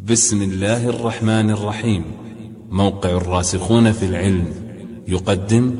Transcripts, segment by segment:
بسم الله الرحمن الرحيم. موقع الراسخون في العلم يقدم.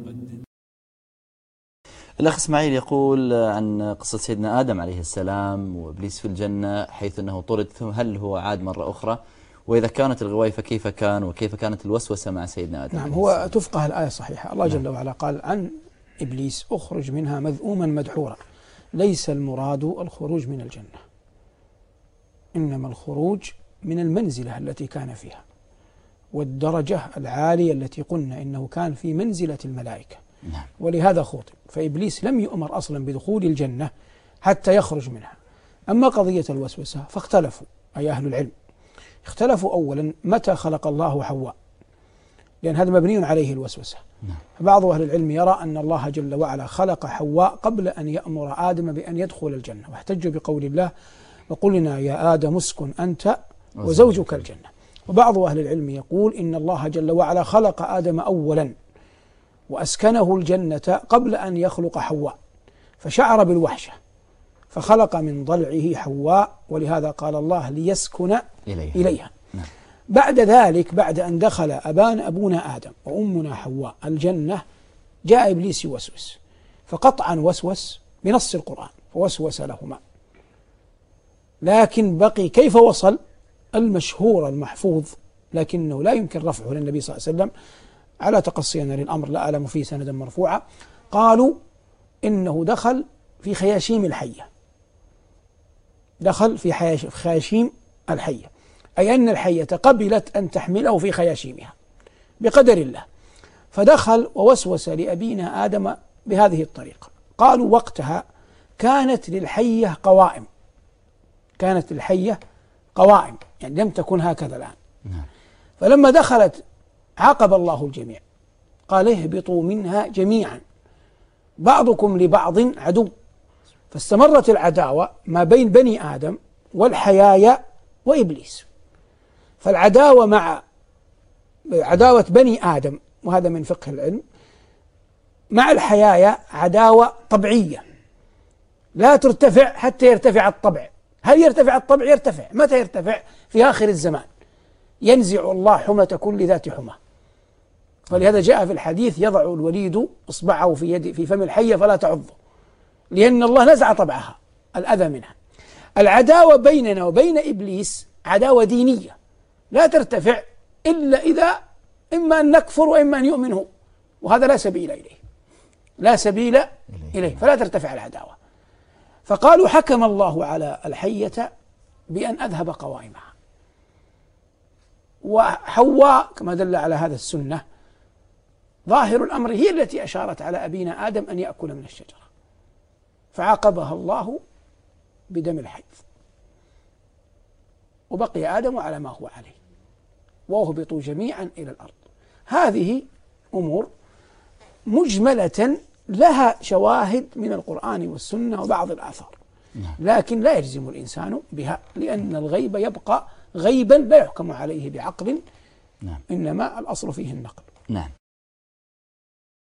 الأخ إسماعيل يقول عن قصة سيدنا آدم عليه السلام وإبليس في الجنة حيث أنه طرد، ثم هل هو عاد مرة أخرى؟ وإذا كانت الغواية فكيف كان، وكيف كانت الوسوسة مع سيدنا آدم؟ نعم، هو تفقه الآية صحيحة. الله جل وعلا قال عن إبليس: اخرج منها مذءوما مدحورا. ليس المراد الخروج من الجنة، إنما الخروج من المنزلة التي كان فيها والدرجة العالية التي قلنا إنه كان في منزلة الملائكة. ولهذا خوطب، فإبليس لم يؤمر أصلا بدخول الجنة حتى يخرج منها. أما قضية الوسوسة فاختلفوا، أي أهل العلم اختلفوا أولا متى خلق الله حواء، لأن هذا مبني عليه الوسوسة. فبعض أهل العلم يرى أن الله جل وعلا خلق حواء قبل أن يأمر آدم بأن يدخل الجنة، واحتجوا بقول الله: وقلنا يا آدم اسكن أنت وزوجك الجنة. وبعض أهل العلم يقول إن الله جل وعلا خلق آدم أولا وأسكنه الجنة قبل أن يخلق حواء، فشعر بالوحشة فخلق من ضلعه حواء، ولهذا قال الله: ليسكن إليها. بعد ذلك، بعد أن دخل أبونا آدم وأمنا حواء الجنة، جاء إبليس يوسوس، فقطعا وسوس بنص القرآن فوسوس لهما. لكن بقي كيف وصل المشهور المحفوظ، لكنه لا يمكن رفعه للنبي صلى الله عليه وسلم على تقصينا للأمر، لا أعلم فيه سندا مرفوعا. قالوا إنه دخل في خياشيم الحية، دخل في خياشيم الحية، أي أن الحية قبلت أن تحمله في خياشيمها بقدر الله، فدخل ووسوس لأبينا آدم بهذه الطريقة. قالوا وقتها كانت للحية قوائم، كانت للحية قوائم، يعني لم تكن هكذا الآن. فلما دخلت عاقب الله الجميع، قال: اهبطوا منها جميعا بعضكم لبعض عدو. فاستمرت العداوة ما بين بني آدم والحيايا وإبليس. فالعداوة مع عداوة بني آدم، وهذا من فقه العلم، مع الحيايا عداوة طبيعية لا ترتفع حتى يرتفع الطبع. هل يرتفع الطبع؟ يرتفع. متى يرتفع؟ في آخر الزمان ينزع الله حمة كل ذات حمى. ولهذا جاء في الحديث: يضع الوليد إصبعه في فم الحية فلا تعضه، لأن الله نزع طبعها، الأذى منها. العداوة بيننا وبين إبليس عداوة دينية لا ترتفع إلا إذا إما أن نكفر وإما أن يؤمن هو، وهذا لا سبيل إليه، لا سبيل إليه، فلا ترتفع العداوة. فقالوا حكم الله على الحية بأن أذهب قوائمها، وحواء كما دل على هذا السنة ظاهر الأمر هي التي أشارت على أبينا آدم أن يأكل من الشجرة، فعاقبها الله بدم الحيض، وبقي آدم على ما هو عليه، وأهبطوا جميعا إلى الأرض. هذه أمور مجملة لها شواهد من القرآن والسنة وبعض الآثار، لكن لا يجزم الإنسان بها، لأن الغيب يبقى غيبا لا يحكم عليه بعقل، إنما الأصل فيه النقل.